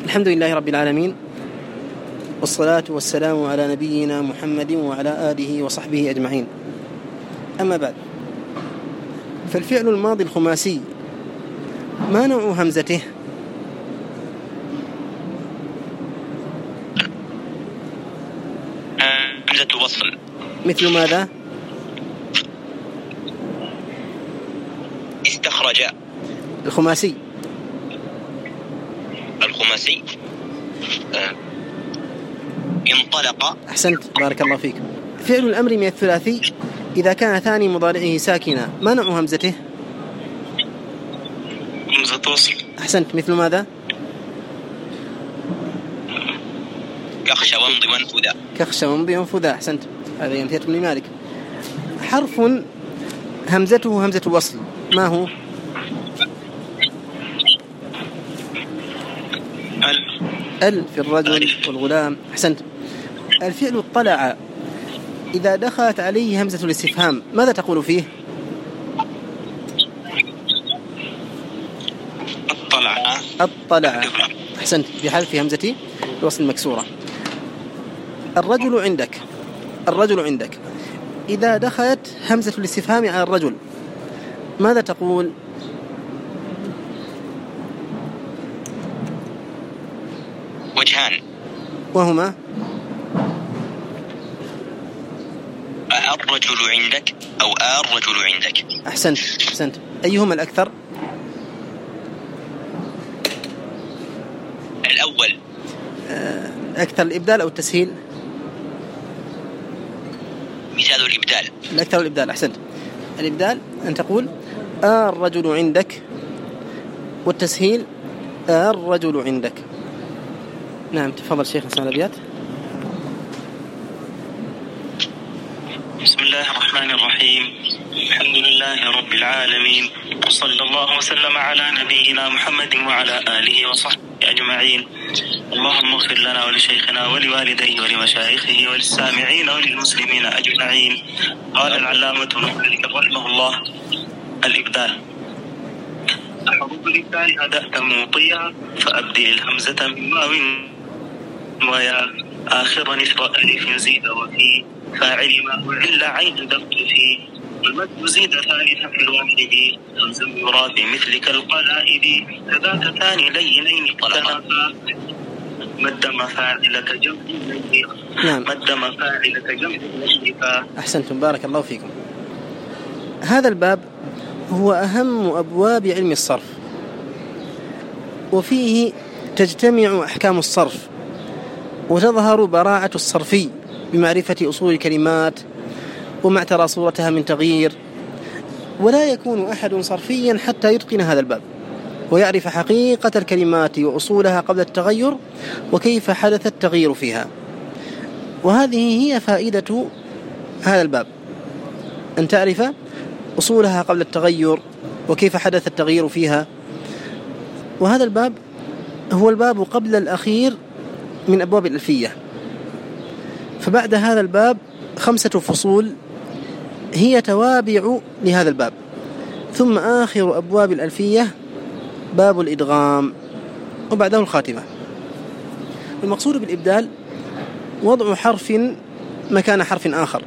الحمد لله رب العالمين، والصلاة والسلام على نبينا محمد وعلى آله وصحبه أجمعين. أما بعد، فالفعل الماضي الخماسي ما نوع همزته؟ همزة وصل. مثل ماذا؟ استخرج. الخماسي انطلق. أحسنت، بارك الله فيك. فعل الأمر من الثلاثي إذا كان ثاني مضارعه ساكنا ما نوع همزته؟ همزة وصل. أحسنت، مثل ماذا؟ كخش وامضي وانفذا. كخش وامضي وانفذا. أحسنت، هذا ينتهي من مالك. حرف همزته همزة وصل ما هو؟ ال في الرجل والغلام. أحسنت. الفعل اطلع إذا دخلت عليه همزة الاستفهام ماذا تقول فيه؟ اطلع. أحسنت، بحذف همزة الوصل المكسورة. الرجل عندك إذا دخلت همزة الاستفهام على الرجل ماذا تقول؟ وجهان، وهما الرجل عندك أو الرجل عندك. أحسنت. أيهما الأكثر؟ الأول. أكثر الإبدال أو التسهيل؟ مثال الإبدال. الأكثر الإبدال. أحسنت. الإبدال أن تقول الرجل عندك، والتسهيل الرجل عندك. نعم، تفضل شيخ نسمع الأبيات. بسم الله الرحمن الرحيم. الحمد لله رب العالمين، وصلى الله وسلم على نبينا محمد وعلى آله وصحبه أجمعين. اللهم اغفر لنا ولشيخنا ولوالديه ولمشايخه وللسامعين وللمسلمين أجمعين. قال العلامة المالك رحمه الله: الإبدال. أحرف الإبدال أدأت موطيا، فأبدل الهمزة من واو ويا، آخر نثر ألف زيد وفي، فاعل ما وعل عين دفت فيه، والمد زيد ثالثا في الواحد، همزا يرى في مثلك القلائد، كذاك ثاني لينين طلقا، مد مفاعلك جمع ليه. نعم. مد مفاعلك جمع ليه. أحسنتم، بارك الله فيكم. هذا الباب هو أهم أبواب علم الصرف، وفيه تجتمع أحكام الصرف، وتظهر براعة الصرفي بمعرفة أصول الكلمات وما اعترى صورتها من تغيير. ولا يكون أحد صرفيا حتى يتقن هذا الباب ويعرف حقيقة الكلمات وأصولها قبل التغير وكيف حدث التغيير فيها. وهذه هي فائدة هذا الباب، أن تعرف أصولها قبل التغير وكيف حدث التغيير فيها. وهذا الباب هو الباب قبل الأخير من أبواب الألفية. فبعد هذا الباب 5 فصول هي توابع لهذا الباب، ثم آخر أبواب الألفية باب الإدغام، وبعده الخاتمة. المقصود بالإبدال وضع حرف مكان حرف آخر.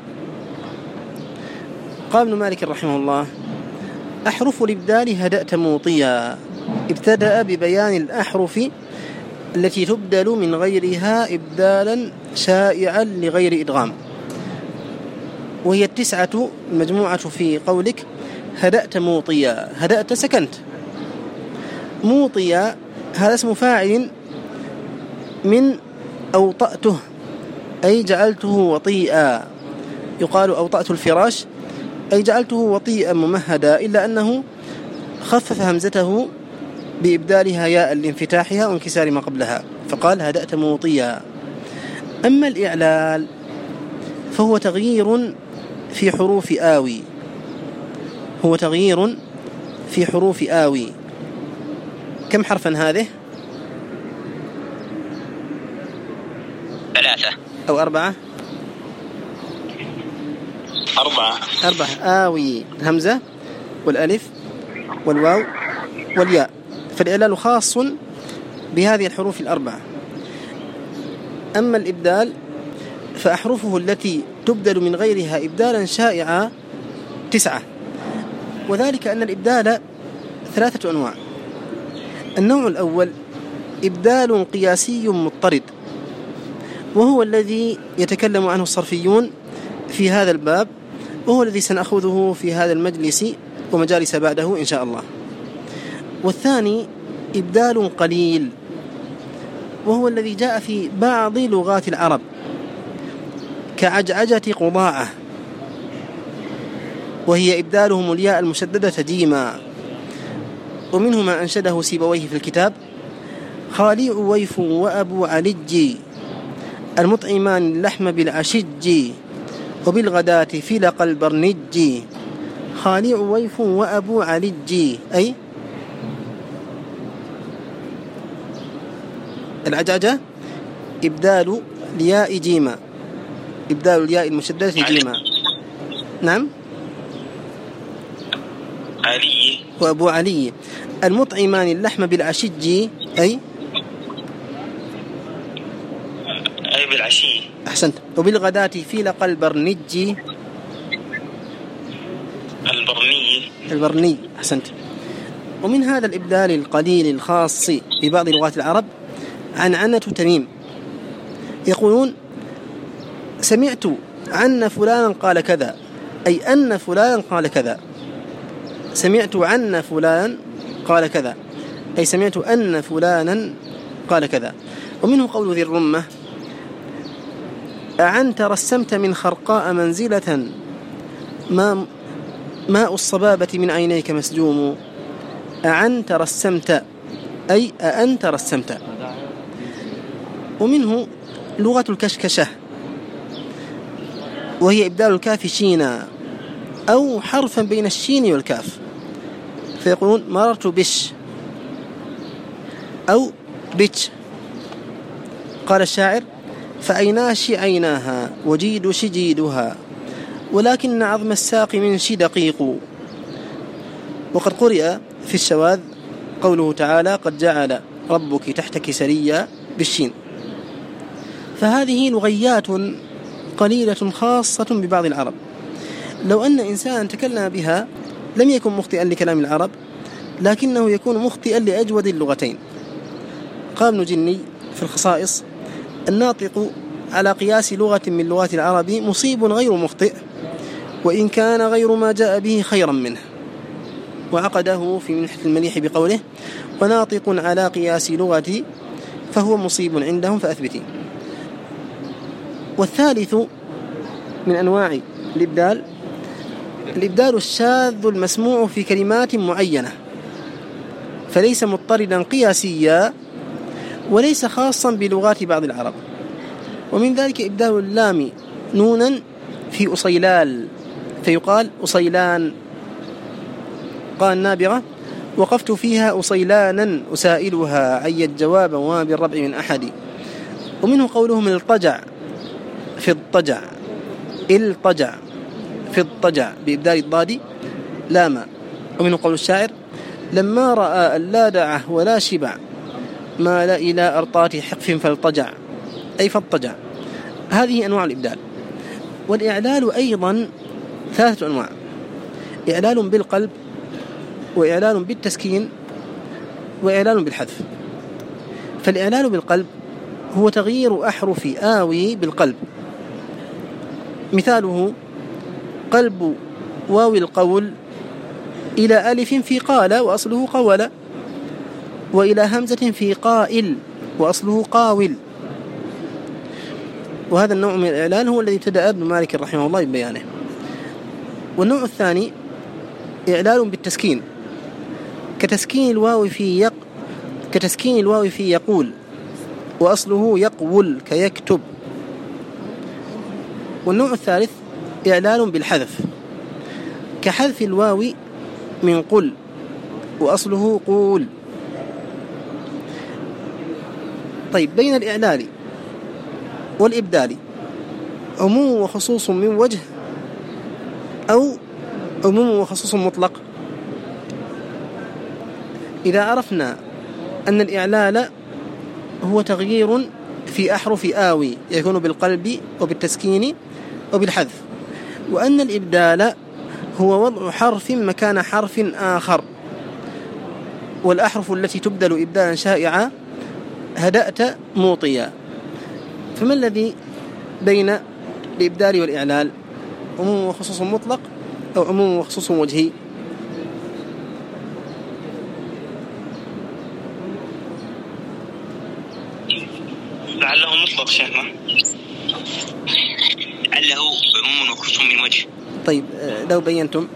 قال ابن مالك رحمه الله: أحرف الإبدال هدأت موطيا. ابتدأ ببيان الأحرف التي تبدل من غيرها إبدالا شائعا لغير إدغام، وهي 9 المجموعة في قولك هدأت موطيا. هدأت سكنت، موطيا هذا اسم فاعل من أوطأته، أي جعلته وطيئا. يقال أوطأت الفراش أي جعلته وطيئا ممهدا، إلا أنه خفف همزته بإبدالها ياء لانفتاحها وانكسار ما قبلها، فقال هدأت موطيا. أما الإعلال فهو تغيير في حروف آوي، هو تغيير في حروف آوي. كم حرفا هذه؟ 3 أو 4؟ 4 آوي، الهمزة والألف والواو والياء. فالإعلال خاص بهذه الحروف الأربعة. أما الإبدال فأحرفه التي تبدل من غيرها إبدالا شائعا 9، وذلك أن الإبدال 3 أنواع. النوع الأول إبدال قياسي مضطرد، وهو الذي يتكلم عنه الصرفيون في هذا الباب، وهو الذي سنأخذه في هذا المجلس ومجالس بعده إن شاء الله. والثاني إبدال قليل، وهو الذي جاء في بعض لغات العرب كعجعجة قضاعة، وهي إبدالهم الياء المشددة جيما. ومنه ما أنشده سيبويه في الكتاب: خالي عويف وأبو علج المطعمان اللحم بالعشج وبالغداة فلق البرنج. خالي عويف وأبو علج، أي العجعجة إبدال الياء جيما، إبدال الياء المشددة جيما. نعم. علي وأبو علي المطعمان اللحم بالعشج، أي بالعشي. أحسنت. وبالغداة فلق البرنج، البرني. أحسنت. ومن هذا الإبدال القليل الخاص ببعض لغات العرب عنعنة تميم، يقولون: سمعت عن فلان قال كذا، أي أن فلان قال كذا. سمعت عن فلان قال كذا، أي سمعت أن فلانا قال كذا. ومنه قول ذي الرمة: أعنت رسمت من خرقاء منزلة ماء الصبابة من عينيك مسجوم. أعنت رسمت، أي أأنت رسمت. ومنه لغة الكشكشة، وهي إبدال الكاف شينا أو حرفا بين الشين والكاف، فيقولون: مررت بش أو بيتش. قال الشاعر: فعيناش عيناها وجيد شجيدها ولكن عظم الساق من شي دقيق. وقد قرئ في الشواذ قوله تعالى: قد جعل ربك تحتك سريا بالشين. فهذه لغيات قليلة خاصة ببعض العرب، لو أن إنسان تكلم بها لم يكن مخطئا لكلام العرب، لكنه يكون مخطئا لأجود اللغتين. قال ابن جني في الخصائص: الناطق على قياس لغة من لغات العرب مصيب غير مخطئ، وإن كان غير ما جاء به خيرا منه. وعقده في منحة المليح بقوله: وناطق على قياس لغتي فهو مصيب عندهم فأثبتي. والثالث من أنواع الإبدال الإبدال الشاذ المسموع في كلمات معينة، فليس مضطردا قياسيا وليس خاصا بلغات بعض العرب. ومن ذلك إبدال اللام نونا في أصيلال، فيقال أصيلان. قال النابغة: وقفت فيها أصيلانا أسائلها عيت جوابا وما بالربع من أحد. ومنه قولهم: الطجع في الطجع، الطجع في الطجع بإبدال الضاد لاما. ومنه قول الشاعر: لما رأى اللا دعه ولا شبع مال إلى أرطات حقف فالطجع، أي فالطجع. هذه أنواع الإبدال. والإعلال أيضا 3 أنواع: إعلال بالقلب، وإعلال بالتسكين، وإعلال بالحذف. فالإعلال بالقلب هو تغيير أحرف آوي بالقلب. مثاله: قلب واو القول إلى ألف في قال وأصله قول، وإلى همزة في قائل وأصله قاول. وهذا النوع من الإعلان هو الذي ابتدأ ابن مالك رحمه الله ببيانه. والنوع الثاني إعلال بالتسكين، كتسكين الواو في يقول وأصله يقول كيكتب. والنوع الثالث إعلال بالحذف، كحذف الواو من قل وأصله قول. طيب، بين الإعلال والإبدال عموم وخصوص من وجه، أو عموم وخصوص مطلق. إذا عرفنا أن الإعلال هو تغيير في أحرف آوي يكون بالقلب وبالتسكين وبالحذف، وأن الإبدال هو وضع حرف مكان حرف آخر، والأحرف التي تبدل إبدالا شائعا هدأت موطيا. فما الذي بين الإبدال والإعلال؟ عموم وخصوص مطلق أو عموم وخصوص وجهي؟ لعله مطلق شيخنا، لعله عموم وخصوص من وجه. طيب لو بينتم.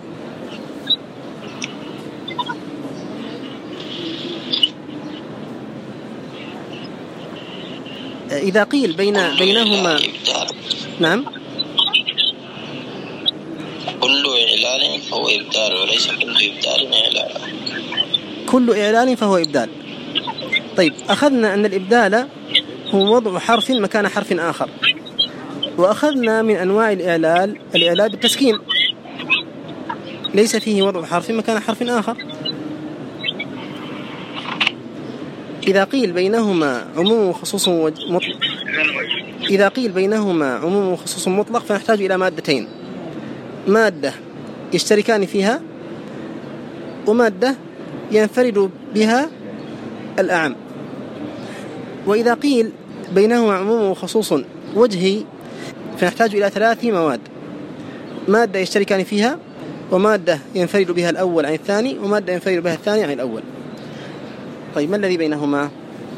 إذا قيل بينهما نعم، كل إعلان فهو إبدال وليس كل إبدال إعلان. كل إعلان فهو إبدال. طيب أخذنا أن الإبدال هو وضع حرف مكان حرف آخر، وأخذنا من أنواع الإعلال بالتسكين، ليس فيه وضع حرف مكان حرف آخر. إذا قيل بينهما عموم وخصوص مطلق، إذا قيل بينهما عموم وخصوص مطلق فنحتاج إلى مادتين: مادة يشتركان فيها، ومادة ينفرد بها الأعم. وإذا قيل بينهما عموم وخصوص وجهي فنحتاج إلى 3 مواد: مادة يشتركان فيها، ومادة ينفرد بها الأول عن الثاني، ومادة ينفرد بها الثاني عن الأول. طيب ما الذي بينهما؟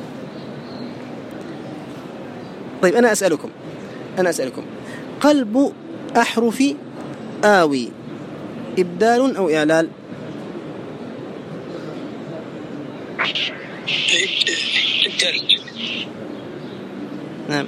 طيب أنا أسألكم قلب أحرف آوي إبدال أو إعلال؟ نعم،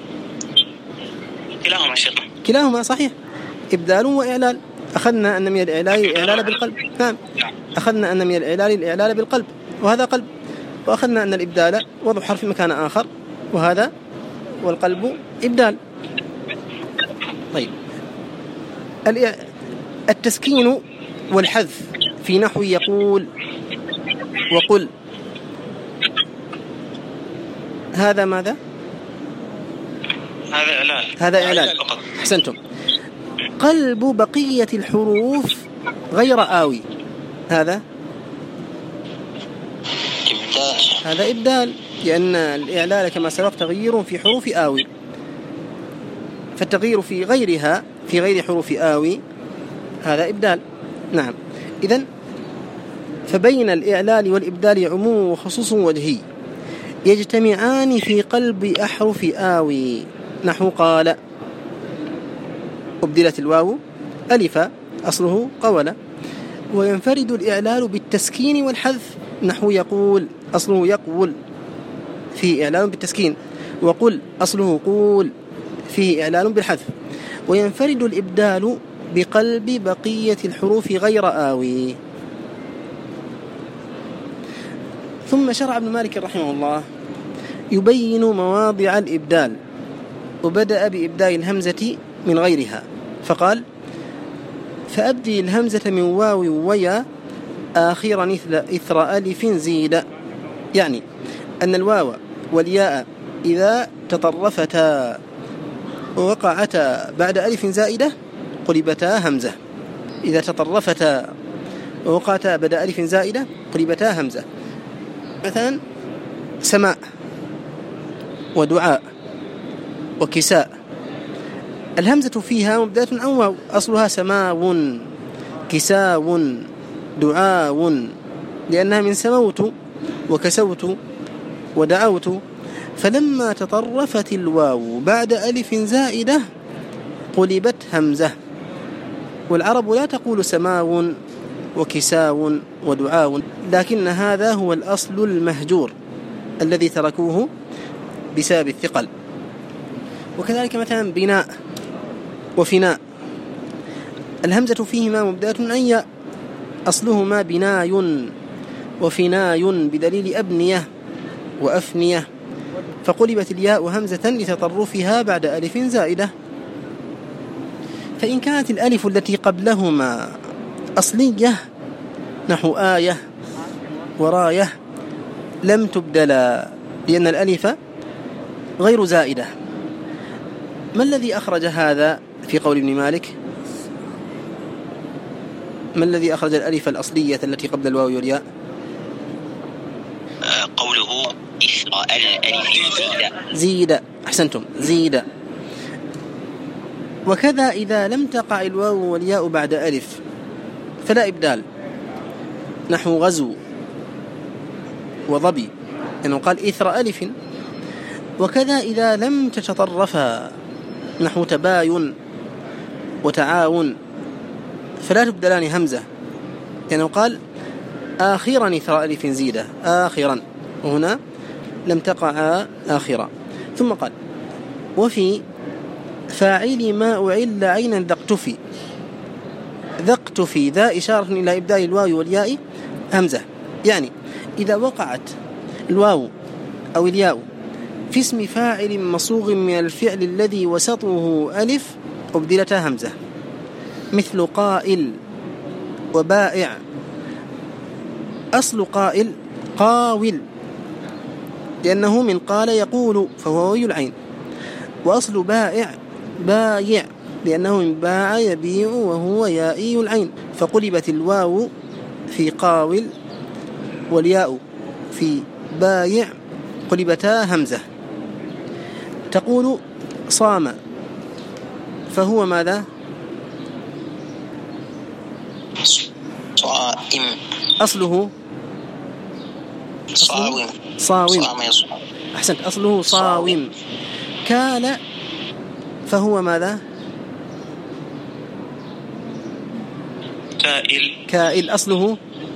كلاهما شيخنا، كلاهما صحيح، إبدال وإعلال. أخذنا أن من الإعلال الإعلال بالقلب. نعم، أخذنا أن من الإعلال بالقلب، وهذا قلب. وأخذنا أن الإبدال وضع حرف مكان آخر، وهذا والقلب إبدال. طيب التسكين والحذف في نحو يقول وقل، هذا ماذا؟ هذا إعلال. أحسنتم. قلب بقية الحروف غير آوي، هذا إبدال، لأن الإعلال كما سبق تغيير في حروف آوي، فالتغيير في غيرها في غير حروف آوي هذا إبدال. نعم، إذن فبين الإعلال والإبدال عموم وخصوص وجهي يجتمعان في قلب أحرف آوي، نحو قال أبدلت الواو ألفا أصله قول، وينفرد الإعلال بالتسكين والحذف، نحو يقول أصله يقول فيه إعلال بالتسكين، وقل أصله قول فيه إعلال بالحذف. وينفرد الإبدال بقلب بقية الحروف غير آوي. ثم شرع ابن مالك رحمه الله يبين مواضع الإبدال، وبدأ بإبدال الهمزة من غيرها، فقال: فأبدل الهمزة من واو ويا آخرا إثر ألف زيد، يعني أن الواو والياء إذا تطرفتا ووقعتا بعد ألف زائدة قلبتا همزة، إذا تطرفتا ووقعتا بعد ألف زائدة قلبتا همزة. مثلا سماء ودعاء وكساء، الهمزة فيها مبدأة عن واو، أصلها سماو كساو دعاو، لأنها من سموت وكسوت ودعوت، فلما تطرفت الواو بعد ألف زائدة قلبت همزة. والعرب لا تقول سماو وكساو ودعاو، لكن هذا هو الأصل المهجور الذي تركوه بسبب الثقل. وكذلك مثلا بناء وفناء، الهمزة فيهما مبدأة عن ياء، أصلهما بناي وفناي بدليل أبنية وأفنية، فقلبت الياء همزة لتطرفها بعد ألف زائدة. فإن كانت الألف التي قبلهما أصلية نحو آية وراية لم تبدلا، لأن الألف غير زائدة. ما الذي أخرج هذا في قول ابن مالك؟ ما الذي أخرج الألف الأصلية التي قبل الواو والياء؟ قوله إثر الألف زيد. أحسنتم، زيد. وكذا إذا لم تقع الواو والياء بعد ألف فلا إبدال، نحو غزو وظبي، لأنه قال إثر ألف. وكذا إذا لم تتطرفا، نحو تباين وتعاون، فلا تبدلان همزة، لأنه قال آخرا إثر ألف زيدة، آخرا، وهنا لم تقع آخرا. ثم قال وفي فاعل ما أعل عينا ذا اقتفي. ذا اقتفي، ذا إشارة إلى إبدال الواو والياء همزة، يعني إذا وقعت الواو أو الياء في اسم فاعل مصوغ من الفعل الذي وسطه ألف أبدلتها همزة، مثل قائل وبائع. أصل قائل قاول، لأنه من قال يقول فهو العين. وأصل بائع بايع، لأنه من باع يبيع وهو يائي العين. فقلبت الواو في قاول والياء في بايع، قلبتا همزة. تقول صام فهو ماذا؟ صائم. أصله صاوم. صاوم. أحسنت، أصله صاوم. كال فهو ماذا؟ كائل. كائل، أصله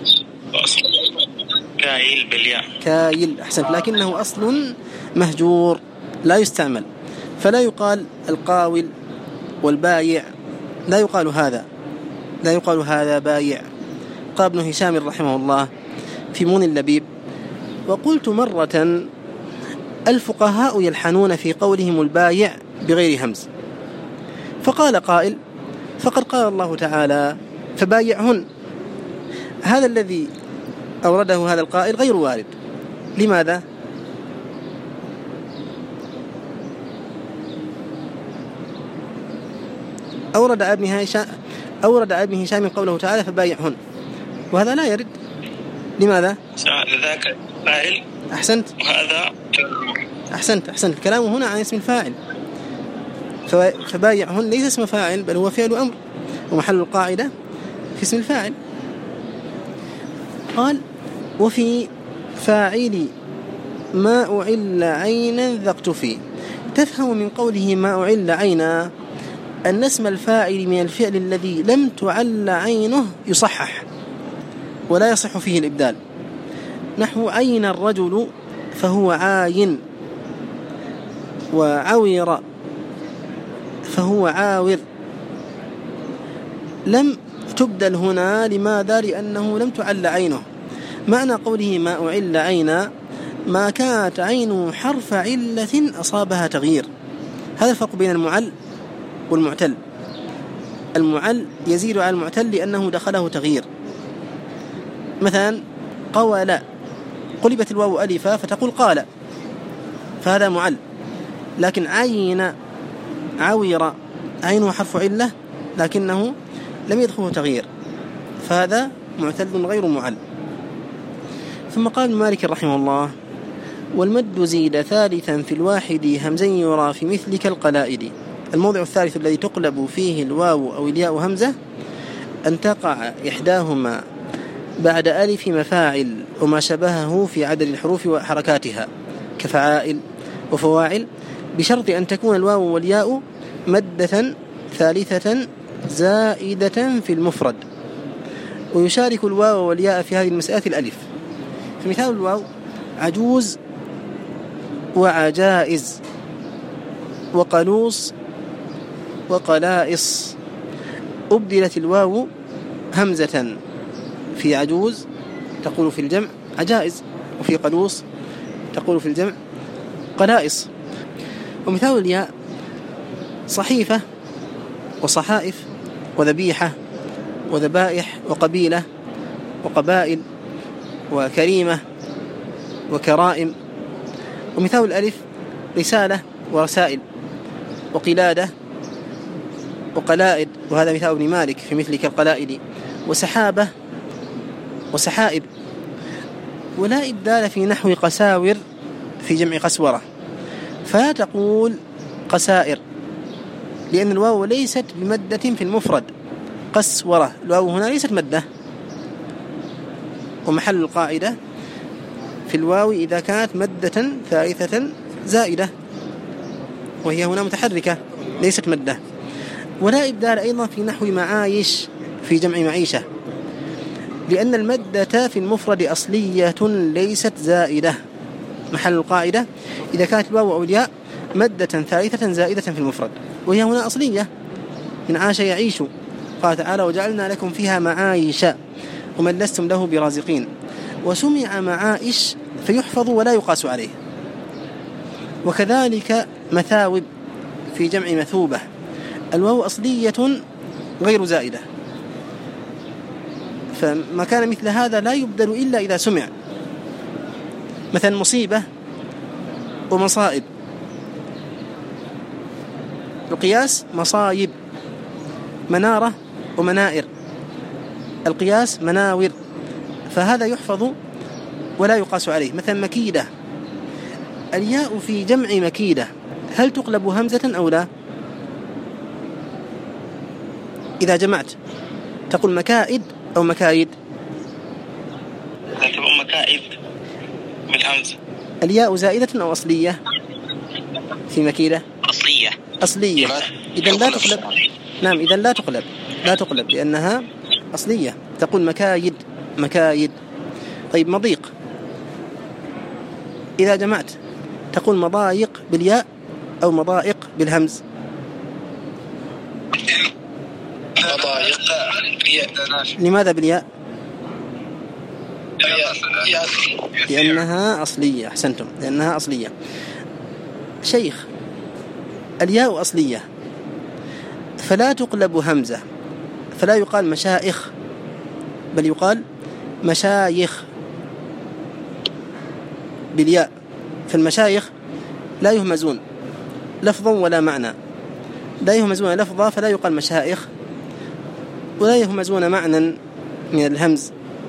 كائل بالياء. كائل، أحسنت، لكنه أصل مهجور لا يستعمل، فلا يقال القاول والبايع، لا يقال هذا، لا يقال هذا بايع. قال ابن هشام رحمه الله في مون اللبيب: وقلت مرة الفقهاء يلحنون في قولهم البايع بغير همز. فقال قائل: فقد قال الله تعالى فبايعهن. هذا الذي أورده هذا القائل غير وارد. لماذا؟ أورد ابن هشام قوله تعالى فبايعهن، وهذا لا يرد. لماذا؟ ذاك فاعل. أحسنت، وهذا أحسنت. الكلام هنا عن اسم الفاعل، فبايعهن ليس اسم فاعل بل هو فعل أمر، ومحل القاعدة في اسم الفاعل. قال: وفي فاعل ما أعل عينا ذا اقتفي. تفهم من قوله ما أعل عينا أن اسم الفاعل من الفعل الذي لم تعل عينه يصحح ولا يصح فيه الإبدال، نحو عين الرجل فهو عاين، وعوير فهو عاور. لم تبدل هنا، لماذا؟ لأنه لم تعل عينه. معنى قوله ما أعل عينا ما كانت عينه حرف علة أصابها تغيير. هذا الفرق بين المعل والمعتل. المعل يزيد على المعتل لأنه دخله تغيير. مثلا قول قلبت الواو ألفا فتقول قال، فهذا معل. لكن عين عوير عينه حرف علة لكنه لم يدخله تغيير، فهذا معتل غير معل. ثم قال مالك رحمه الله: والمد زيد ثالثا في الواحد همزا يرى في مثلك القلائد. الموضع الثالث الذي تقلب فيه الواو أو الياء همزة أن تقع إحداهما بعد ألف مفاعل وما شبهه في عدد الحروف وحركاتها كفعائل وفواعل، بشرط أن تكون الواو والياء مدة ثالثة زائدة في المفرد. ويشارك الواو والياء في هذه المسألة الألف. فمثال الواو: عجوز وعجائز وقلوص وقلائص. أبدلت الواو همزة في عجوز تقول في الجمع عجائز، وفي قلوص تقول في الجمع قلائص. ومثال الياء: صحيفة وصحائف وذبيحة وذبائح وقبيلة وقبائل وكريمة وكرائم. ومثال الألف رسالة ورسائل وقلادة وقلائد، وهذا مثال ابن مالك في مثل كالقلائد، وسحابة وسحائب. ولا إبدال في نحو قساور في جمع قسورة، فلا تقول قسائر لأن الواو ليست بمدة في المفرد. قسورة الواو هنا ليست مدة. ومحل القاعدة في الواو إذا كانت مدة ثالثة زائدة، وهي هنا متحركة ليست مدة. ولا إبدال أيضا في نحو معايش في جمع معيشة، لأن المدة في المفرد أصلية ليست زائدة. محل القاعدة إذا كانت الواو أو الياء مدة ثالثة زائدة في المفرد، وهي هنا أصلية من عاش يعيش. قال تعالى وجعلنا لكم فيها معايش ومن لستم له برازقين. وسمع معائش فيحفظ ولا يقاس عليه. وكذلك مثاوب في جمع مثوبة، الواو أصلية غير زائدة، فما كان مثل هذا لا يبدل إلا إذا سمع. مثلا مصيبة ومصائب، القياس مصايب. منارة ومنائر، القياس مناور، فهذا يحفظ ولا يقاس عليه. مثلا مكيدة، الياء في جمع مكيدة هل تقلب همزة أو لا؟ إذا جمعت تقول مكائد أو مكايد؟ تقول مكائد بالهمزة. الياء زائدة أو أصلية في مكيدة؟ أصلية. إذا لا تقلب. نعم، إذا لا تقلب لأنها أصلية. تقول مكايد. طيب مضيق، إذا جمعت تقول مضايق بالياء أو مضائق بالهمز؟ مضايق بالياء. لماذا بالياء؟ لأنها أصلية. أحسنتم، لأنها أصلية. شيخ، الياء أصلية فلا تقلب همزة، فلا يقال مشايخ بل يقال مشايخ بالياء. فالمشايخ لا يهمزون لفظا ولا معنى، لا يهمزون لفظا فلا يقال مشايخ، ولا يهمزون معنى من الهمز.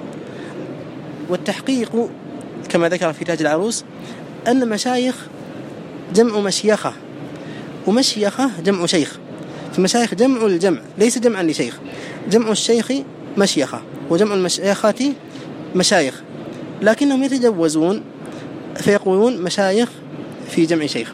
والتحقيق كما ذكر في تاج العروس أن مشايخ جمع مشيخة، ومشيخة جمع شيخ. فمشايخ جمع الجمع ليس جمعا لشيخ، جمع الشيخ مشيخة وجمع المشيخة مشايخ، لكنهم يتجوزون فيقولون مشايخ في جمع شيخ.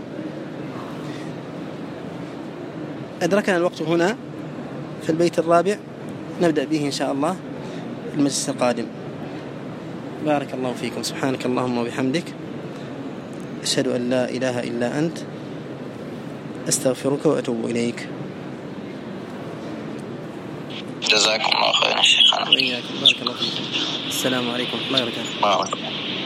أدركنا الوقت هنا في البيت الرابع، نبدأ به إن شاء الله في المجلس القادم. بارك الله فيكم. سبحانك اللهم وبحمدك، أشهد أن لا إله إلا أنت، أستغفرك وأتوب إليك. جزاكم الله خيرا شيخنا. وإياكم. بارك الله فيكم. السلام عليكم ورحمة الله وبركاته.